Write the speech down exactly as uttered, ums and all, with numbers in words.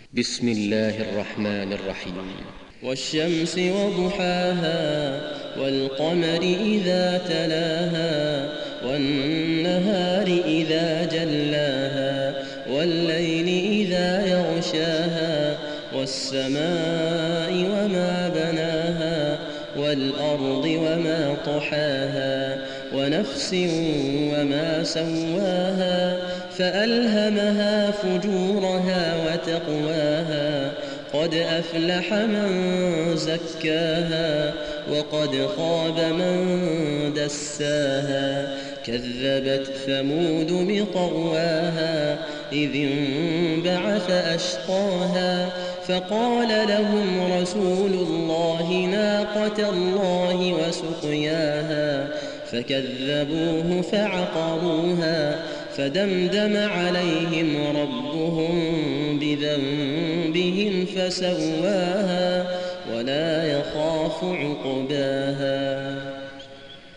بسم الله الرحمن الرحيم. والشمس وضحاها والقمر إذا تلاها والنهار إذا جلاها والليل إذا يغشاها والسماء وما بناها والأرض وما طحاها ونفس وما سواها فألهمها فجورها وتقواها قد أفلح من زكاها وقد خاب من دساها كذبت ثمود بطغواها إذ انبعث أشقاها فقال لهم رسول الله ناقة الله وسقياها فكذبوه فعقروها فدمدم عليهم ربهم بذنبهم فسواها ولا يخاف عقباها.